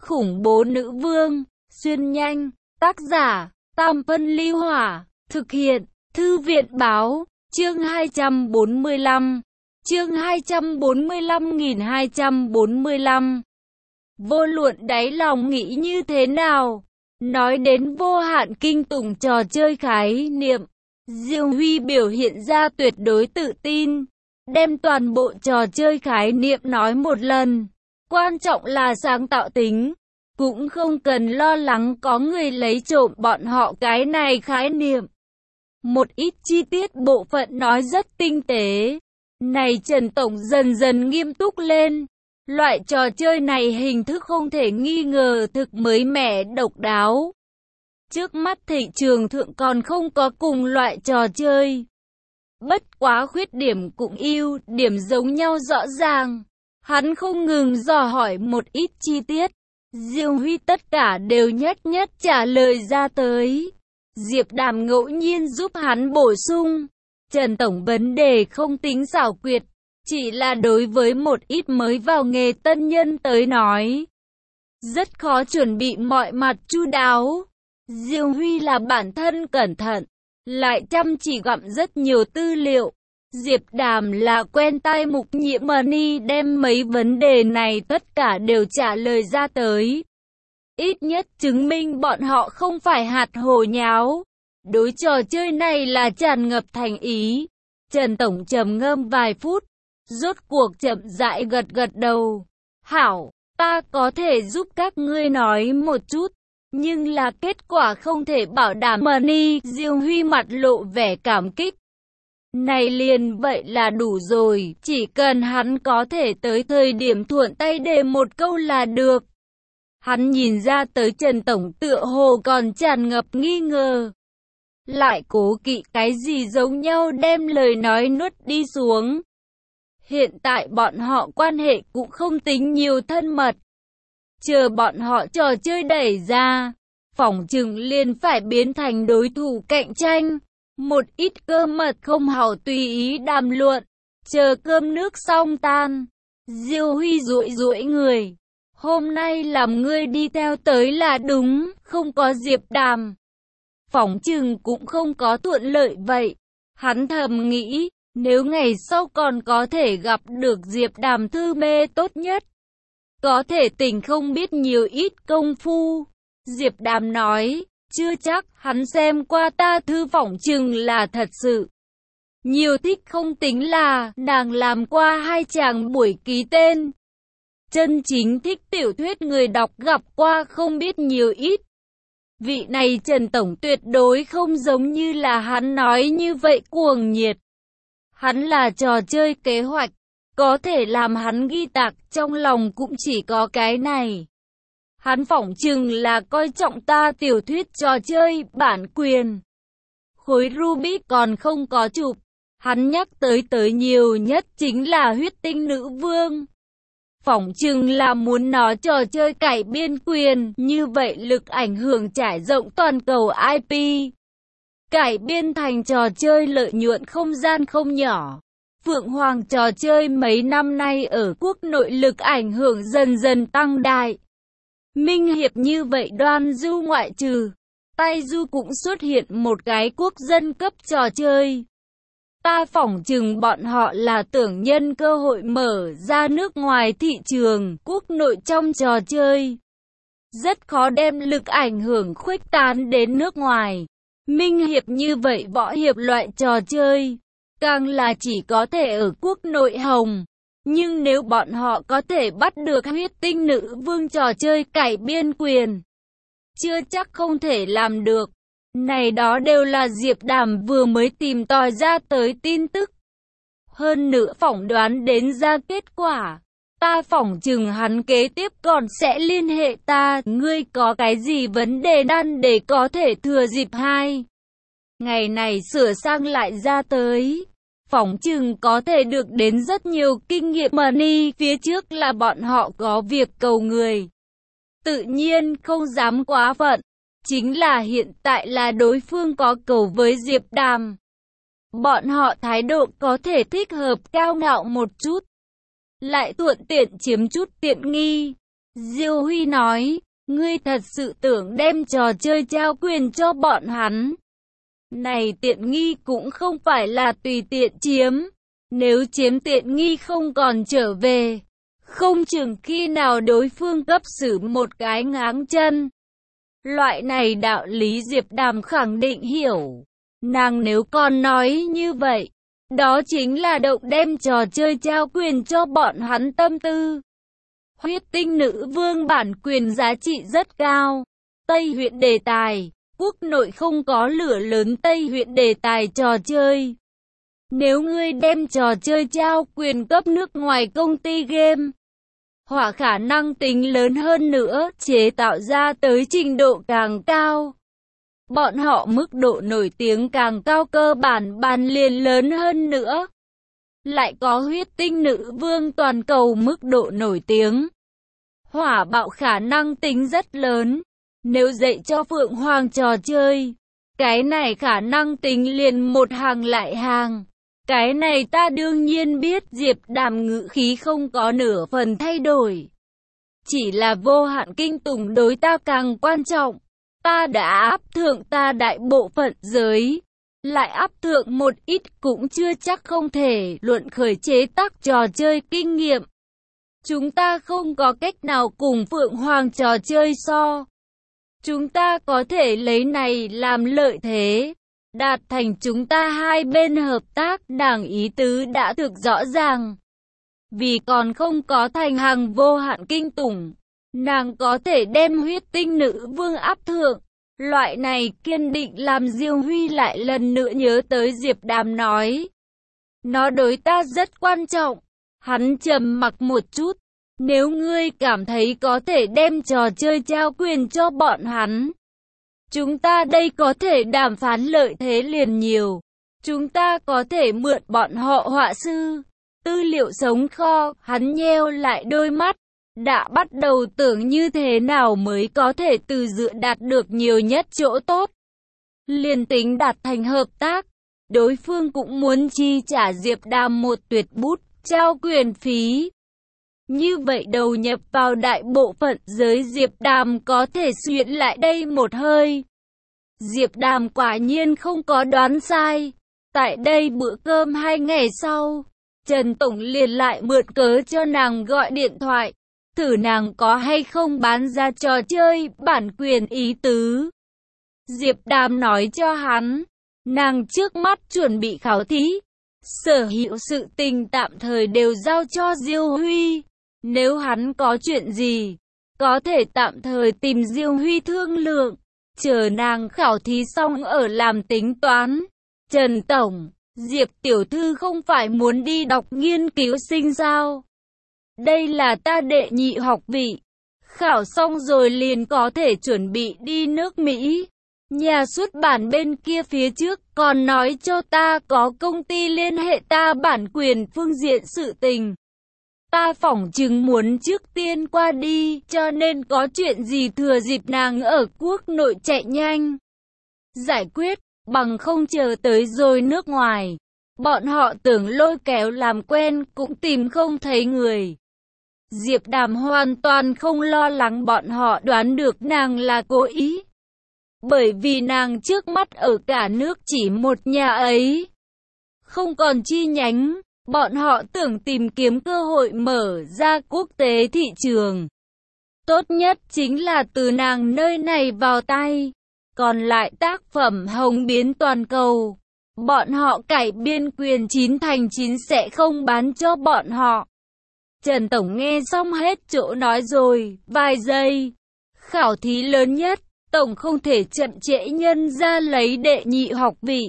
khủng bố nữ vương, xuyên nhanh, tác giả, Tam Phân Ly Hỏa, thực hiện, Thư viện Báo, chương 245, chương 245.245. Vô luận đáy lòng nghĩ như thế nào, nói đến vô hạn kinh tủng trò chơi khái niệm, Diêu Huy biểu hiện ra tuyệt đối tự tin, đem toàn bộ trò chơi khái niệm nói một lần. Quan trọng là sáng tạo tính, cũng không cần lo lắng có người lấy trộm bọn họ cái này khái niệm. Một ít chi tiết bộ phận nói rất tinh tế. Này Trần Tổng dần dần nghiêm túc lên. Loại trò chơi này hình thức không thể nghi ngờ thực mới mẻ độc đáo. Trước mắt thị trường thượng còn không có cùng loại trò chơi. Bất quá khuyết điểm cũng ưu điểm giống nhau rõ ràng. Hắn không ngừng dò hỏi một ít chi tiết. Diêu Huy tất cả đều nhất nhất trả lời ra tới. Diệp Đàm ngẫu nhiên giúp hắn bổ sung. Trần Tổng vấn đề không tính xảo quyệt, chỉ là đối với một ít mới vào nghề tân nhân tới nói. Rất khó chuẩn bị mọi mặt chu đáo. Diêu Huy là bản thân cẩn thận, lại chăm chỉ gặm rất nhiều tư liệu. Diệp Đàm là quen tai mục nhiệm money đem mấy vấn đề này tất cả đều trả lời ra tới. Ít nhất chứng minh bọn họ không phải hạt hồ nháo. Đối trò chơi này là tràn ngập thành ý. Trần Tổng trầm ngâm vài phút, rốt cuộc chậm rãi gật gật đầu. Hảo, ta có thể giúp các ngươi nói một chút, nhưng là kết quả không thể bảo đảm. Money, Diêu Huy mặt lộ vẻ cảm kích. Này liền vậy là đủ rồi, chỉ cần hắn có thể tới thời điểm thuận tay đề một câu là được. Hắn nhìn ra tới Trần Tổng tựa hồ còn tràn ngập nghi ngờ. Lại cố kỵ cái gì giống nhau đem lời nói nuốt đi xuống. Hiện tại bọn họ quan hệ cũng không tính nhiều thân mật. Chờ bọn họ trò chơi đẩy ra, phỏng chừng liền phải biến thành đối thủ cạnh tranh. Một ít cơ mật không hảo tùy ý đàm luận. Chờ cơm nước xong tan, Diêu Huy duỗi duỗi người. Hôm nay làm ngươi đi theo tới là đúng, không có Diệp Đàm. Phỏng chừng cũng không có thuận lợi vậy. Hắn thầm nghĩ, nếu ngày sau còn có thể gặp được Diệp Đàm thư mê tốt nhất. Có thể tỉnh không biết nhiều ít công phu. Diệp Đàm nói, chưa chắc, hắn xem qua ta thư phỏng chừng là thật sự. Nhiều thích không tính là, nàng làm qua 2 chàng buổi ký tên. Chân chính thích tiểu thuyết người đọc gặp qua không biết nhiều ít. Vị này Trần Tổng tuyệt đối không giống như là hắn nói như vậy cuồng nhiệt. Hắn là trò chơi kế hoạch, có thể làm hắn ghi tạc trong lòng cũng chỉ có cái này. Hắn phỏng chừng là coi trọng ta tiểu thuyết trò chơi bản quyền. Khối Rubik còn không có chụp, hắn nhắc tới nhiều nhất chính là huyết tinh nữ vương. Phỏng chừng là muốn nó trò chơi cải biên quyền, như vậy lực ảnh hưởng trải rộng toàn cầu IP. Cải biên thành trò chơi lợi nhuận không gian không nhỏ. Phượng Hoàng trò chơi mấy năm nay ở quốc nội lực ảnh hưởng dần dần tăng đại. Minh hiệp như vậy Đoan Du ngoại trừ, Tai Du cũng xuất hiện một cái quốc dân cấp trò chơi. Ta phỏng chừng bọn họ là tưởng nhân cơ hội mở ra nước ngoài thị trường, quốc nội trong trò chơi. Rất khó đem lực ảnh hưởng khuếch tán đến nước ngoài. Minh hiệp như vậy võ hiệp loại trò chơi, càng là chỉ có thể ở quốc nội hồng. Nhưng nếu bọn họ có thể bắt được huyết tinh nữ vương trò chơi cải biên quyền, chưa chắc không thể làm được. Này đó đều là Diệp Đàm vừa mới tìm tòi ra tới tin tức. Hơn nữa phỏng đoán đến ra kết quả. Ta phỏng chừng hắn kế tiếp còn sẽ liên hệ ta. Ngươi có cái gì vấn đề đan để có thể thừa dịp 2 ngày này sửa sang lại ra tới. Phỏng chừng có thể được đến rất nhiều kinh nghiệm money. Phía trước là bọn họ có việc cầu người, tự nhiên không dám quá phận. Chính là hiện tại là đối phương có cầu với Diệp Đàm. Bọn họ thái độ có thể thích hợp cao ngạo một chút, lại thuận tiện chiếm chút tiện nghi. Diêu Huy nói, ngươi thật sự tưởng đem trò chơi trao quyền cho bọn hắn. Này tiện nghi cũng không phải là tùy tiện chiếm. Nếu chiếm tiện nghi không còn trở về, không chừng khi nào đối phương cấp xử một cái ngáng chân. Loại này đạo lý Diệp Đàm khẳng định hiểu. Nàng nếu còn nói như vậy, đó chính là động đem trò chơi trao quyền cho bọn hắn tâm tư. Huyết tinh nữ vương bản quyền giá trị rất cao. Tây huyện đề tài, quốc nội không có lửa lớn Tây huyện đề tài trò chơi. Nếu ngươi đem trò chơi trao quyền cấp nước ngoài công ty game, hoặc khả năng tính lớn hơn nữa, chế tạo ra tới trình độ càng cao. Bọn họ mức độ nổi tiếng càng cao, cơ bản bàn liền lớn hơn nữa. Lại có huyết tinh nữ vương toàn cầu mức độ nổi tiếng. Hỏa bạo khả năng tính rất lớn. Nếu dạy cho Phượng Hoàng trò chơi, cái này khả năng tính liền một hàng lại hàng. Cái này ta đương nhiên biết. Diệp Đàm ngữ khí không có nửa phần thay đổi. Chỉ là vô hạn kinh tủng đối ta càng quan trọng. Ta đã áp thượng ta đại bộ phận giới. Lại áp thượng một ít cũng chưa chắc không thể luận khởi chế tác trò chơi kinh nghiệm. Chúng ta không có cách nào cùng Phượng Hoàng trò chơi so. Chúng ta có thể lấy này làm lợi thế. Đạt thành chúng ta hai bên hợp tác, đảng ý tứ đã thực rõ ràng. Vì còn không có thành hàng vô hạn kinh tủng, nàng có thể đem huyết tinh nữ vương áp thượng. Loại này kiên định làm Diêu Huy lại lần nữa nhớ tới Diệp Đàm nói. Nó đối ta rất quan trọng. Hắn trầm mặc một chút. Nếu ngươi cảm thấy có thể đem trò chơi trao quyền cho bọn hắn, chúng ta đây có thể đàm phán lợi thế liền nhiều. Chúng ta có thể mượn bọn họ họa sư, tư liệu sống kho. Hắn nheo lại đôi mắt, đã bắt đầu tưởng như thế nào mới có thể từ dựa đạt được nhiều nhất chỗ tốt. Liền tính đạt thành hợp tác, đối phương cũng muốn chi trả Diệp Đàm một tuyệt bút trao quyền phí. Như vậy đầu nhập vào đại bộ phận giới Diệp Đàm có thể xuyên lại đây một hơi. Diệp Đàm quả nhiên không có đoán sai. Tại đây bữa cơm 2 ngày sau, Trần Tổng liền lại mượn cớ cho nàng gọi điện thoại, thử nàng có hay không bán ra trò chơi bản quyền ý tứ. Diệp Đàm nói cho hắn, nàng trước mắt chuẩn bị khảo thí, sở hữu sự tình tạm thời đều giao cho Diêu Huy. Nếu hắn có chuyện gì, có thể tạm thời tìm Diêu Huy thương lượng, chờ nàng khảo thí xong ở làm tính toán. Trần Tổng, Diệp tiểu thư không phải muốn đi đọc nghiên cứu sinh sao? Đây là ta đệ nhị học vị. Khảo xong rồi liền có thể chuẩn bị đi nước Mỹ. Nhà xuất bản bên kia phía trước còn nói cho ta có công ty liên hệ ta bản quyền phương diện sự tình. Ta phỏng chừng muốn trước tiên qua đi, cho nên có chuyện gì thừa dịp nàng ở quốc nội chạy nhanh giải quyết, bằng không chờ tới rồi nước ngoài. Bọn họ tưởng lôi kéo làm quen cũng tìm không thấy người. Diệp Đàm hoàn toàn không lo lắng bọn họ đoán được nàng là cố ý. Bởi vì nàng trước mắt ở cả nước chỉ một nhà ấy, không còn chi nhánh. Bọn họ tưởng tìm kiếm cơ hội mở ra quốc tế thị trường. Tốt nhất chính là từ nàng nơi này vào tay. Còn lại tác phẩm hồng biến toàn cầu, bọn họ cải biên quyền 9/9 sẽ không bán cho bọn họ. Trần Tổng nghe xong hết chỗ nói rồi, vài giây. Khảo thí lớn nhất, Tổng không thể chậm trễ nhân ra lấy đệ nhị học vị.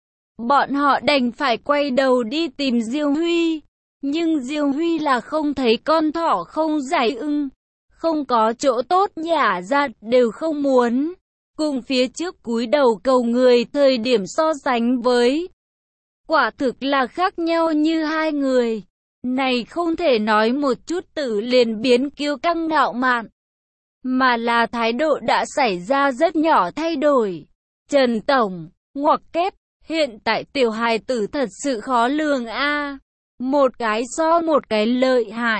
Bọn họ đành phải quay đầu đi tìm Diêu Huy. Nhưng Diêu Huy là không thấy con thỏ không giải ưng. Không có chỗ tốt nhả ra đều không muốn. Cùng phía trước cúi đầu cầu người thời điểm so sánh với, quả thực là khác nhau như hai người. Này không thể nói một chút tự liền biến kiêu căng ngạo mạn, mà là thái độ đã xảy ra rất nhỏ thay đổi. Trần Tổng, ngoặc kép, hiện tại tiểu hài tử thật sự khó lường a. Một cái so một cái lợi hại.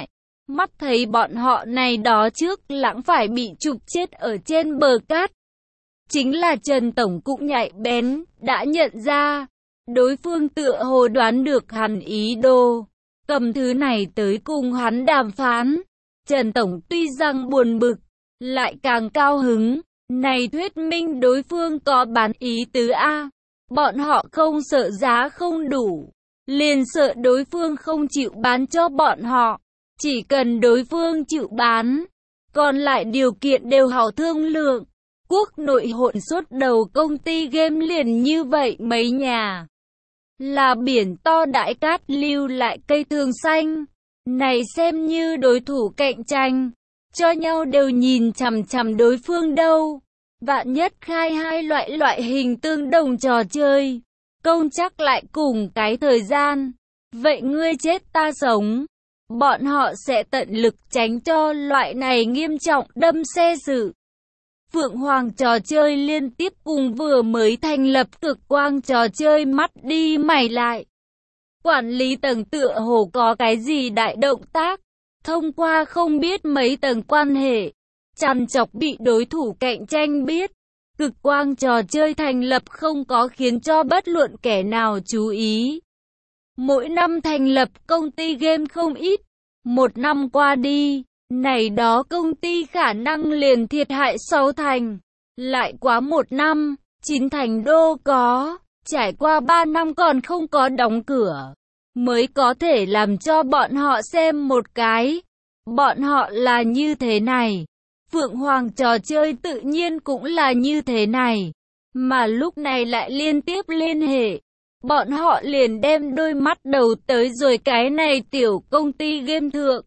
Mắt thấy bọn họ này đó trước lãng phải bị chụp chết ở trên bờ cát. Chính là Trần Tổng cũng nhạy bén, đã nhận ra, đối phương tựa hồ đoán được hắn ý đồ, cầm thứ này tới cùng hắn đàm phán. Trần Tổng tuy rằng buồn bực, lại càng cao hứng, này thuyết minh đối phương có bán ý tứ A. Bọn họ không sợ giá không đủ, liền sợ đối phương không chịu bán cho bọn họ. Chỉ cần đối phương chịu bán, còn lại điều kiện đều hảo thương lượng. Quốc nội hỗn suốt đầu công ty game liền như vậy mấy nhà. Là biển to đại cát lưu lại cây thường xanh. Này xem như đối thủ cạnh tranh, cho nhau đều nhìn chằm chằm đối phương đâu. Vạn nhất khai hai loại hình tương đồng trò chơi, công chắc lại cùng cái thời gian. Vậy ngươi chết ta sống. Bọn họ sẽ tận lực tránh cho loại này nghiêm trọng đâm xe sự. Phượng Hoàng trò chơi liên tiếp cùng vừa mới thành lập Cực Quang trò chơi mắt đi mày lại. Quản lý tầng tựa hồ có cái gì đại động tác, thông qua không biết mấy tầng quan hệ, chằn chọc bị đối thủ cạnh tranh biết. Cực Quang trò chơi thành lập không có khiến cho bất luận kẻ nào chú ý. Mỗi năm thành lập công ty game không ít, một năm qua đi, này đó công ty khả năng liền thiệt hại 6 thành. Lại quá một năm, 9 thành đô có, trải qua 3 năm còn không có đóng cửa, mới có thể làm cho bọn họ xem một cái. Bọn họ là như thế này. Phượng Hoàng trò chơi tự nhiên cũng là như thế này. Mà lúc này lại liên tiếp liên hệ. Bọn họ liền đem đôi mắt đầu tới rồi cái này tiểu công ty game thượng.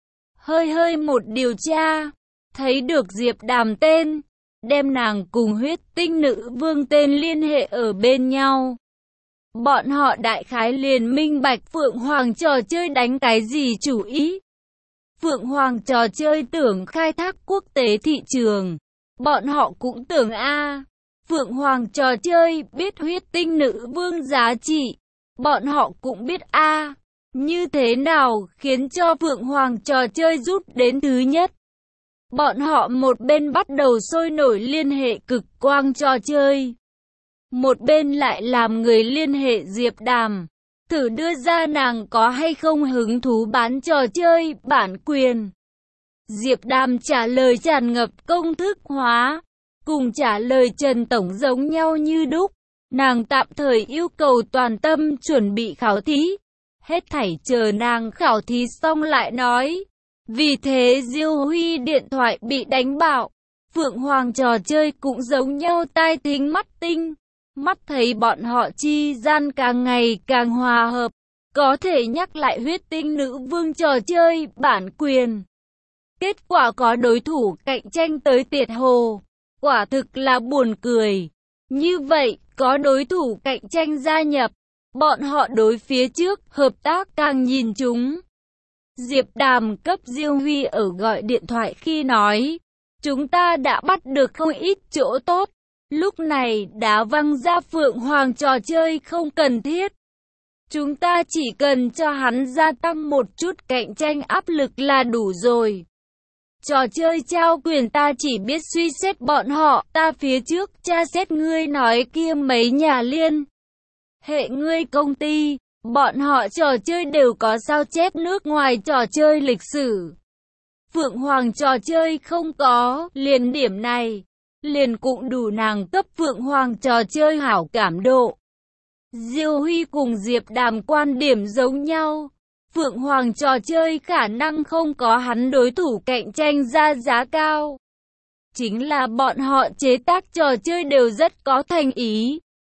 Hơi một điều tra, thấy được Diệp Đàm tên, đem nàng cùng huyết tinh nữ vương tên liên hệ ở bên nhau. Bọn họ đại khái liền minh bạch Phượng Hoàng trò chơi đánh cái gì chủ ý. Phượng Hoàng trò chơi tưởng khai thác quốc tế thị trường, bọn họ cũng tưởng Phượng Hoàng trò chơi biết huyết tinh nữ vương giá trị, bọn họ cũng biết như thế nào khiến cho Phượng Hoàng trò chơi rút đến thứ nhất. Bọn họ một bên bắt đầu sôi nổi liên hệ Cực Quang trò chơi, một bên lại làm người liên hệ Diệp Đàm, thử đưa ra nàng có hay không hứng thú bán trò chơi bản quyền. Diệp Đàm trả lời tràn ngập công thức hóa, cùng trả lời Trần Tổng giống nhau như đúc. Nàng tạm thời yêu cầu toàn tâm chuẩn bị khảo thí, hết thảy chờ nàng khảo thí xong lại nói. Vì thế Diêu Huy điện thoại bị đánh bạo. Phượng Hoàng trò chơi cũng giống nhau tai thính mắt tinh. Mắt thấy bọn họ chi gian càng ngày càng hòa hợp, có thể nhắc lại huyết tinh nữ vương trò chơi bản quyền. Kết quả có đối thủ cạnh tranh tới tiệt hồ, quả thực là buồn cười. Như vậy, có đối thủ cạnh tranh gia nhập, bọn họ đối phía trước hợp tác càng nhìn chúng. Diệp Đàm cấp Diêu Huy ở gọi điện thoại khi nói, chúng ta đã bắt được không ít chỗ tốt. Lúc này đá văng ra Phượng Hoàng trò chơi không cần thiết. Chúng ta chỉ cần cho hắn gia tăng một chút cạnh tranh áp lực là đủ rồi. Trò chơi trao quyền ta chỉ biết suy xét bọn họ, ta phía trước tra xét ngươi nói kia mấy nhà liên hệ ngươi công ty, bọn họ trò chơi đều có sao chép nước ngoài trò chơi lịch sử. Phượng Hoàng trò chơi không có, liền điểm này, liền cũng đủ nàng cấp Phượng Hoàng trò chơi hảo cảm độ. Diêu Huy cùng Diệp Đàm quan điểm giống nhau. Phượng Hoàng trò chơi khả năng không có hắn đối thủ cạnh tranh ra giá cao. Chính là bọn họ chế tác trò chơi đều rất có thành ý.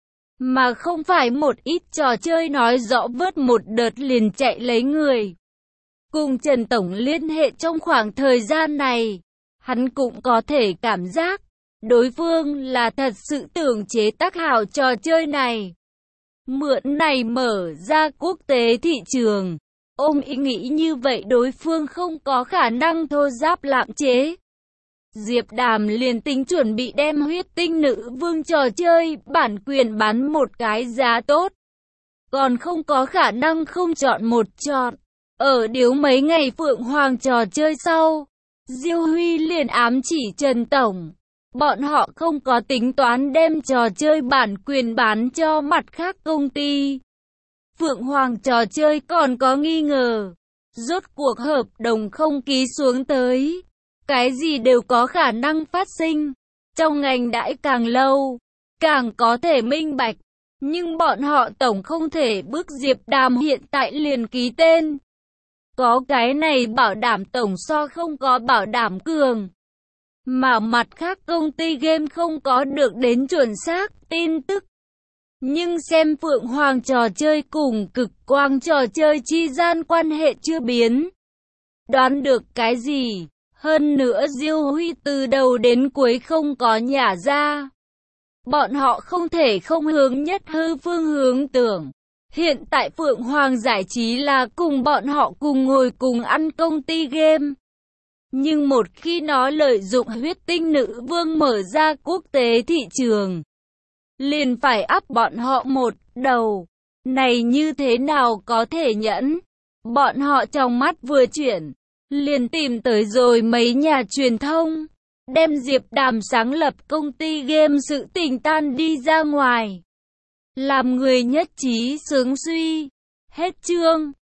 Mà không phải một ít trò chơi nói rõ vớt một đợt liền chạy lấy người. Cùng Trần Tổng liên hệ trong khoảng thời gian này, hắn cũng có thể cảm giác đối phương là thật sự tưởng chế tác hảo trò chơi này. Mượn này mở ra quốc tế thị trường. Ôm ý nghĩ như vậy đối phương không có khả năng thô giáp lạm chế. Diệp Đàm liền tính chuẩn bị đem huyết tinh nữ vương trò chơi bản quyền bán một cái giá tốt. Còn không có khả năng không chọn một chọn. Ở điếu mấy ngày Phượng Hoàng trò chơi sau, Diêu Huy liền ám chỉ Trần Tổng. Bọn họ không có tính toán đem trò chơi bản quyền bán cho mặt khác công ty. Phượng Hoàng trò chơi còn có nghi ngờ. Rốt cuộc hợp đồng không ký xuống tới. Cái gì đều có khả năng phát sinh. Trong ngành đãi càng lâu, càng có thể minh bạch. Nhưng bọn họ tổng không thể bức Diệp Đàm hiện tại liền ký tên. Có cái này bảo đảm tổng so không có bảo đảm cường. Mà mặt khác công ty game không có được đến chuẩn xác tin tức. Nhưng xem Phượng Hoàng trò chơi cùng Cực Quang trò chơi chi gian quan hệ chưa biến. Đoán được cái gì? Hơn nữa Diêu Huy từ đầu đến cuối không có nhả ra. Bọn họ không thể không hướng nhất hư phương hướng tưởng. Hiện tại Phượng Hoàng giải trí là cùng bọn họ cùng ngồi cùng ăn công ty game. Nhưng một khi nó lợi dụng huyết tinh nữ vương mở ra quốc tế thị trường, liền phải áp bọn họ một đầu. Này như thế nào có thể nhẫn? Bọn họ trong mắt vừa chuyển, liền tìm tới rồi mấy nhà truyền thông, đem Diệp Đàm sáng lập công ty game sự tình tan đi ra ngoài. Làm người nhất trí sướng suy. Hết chương.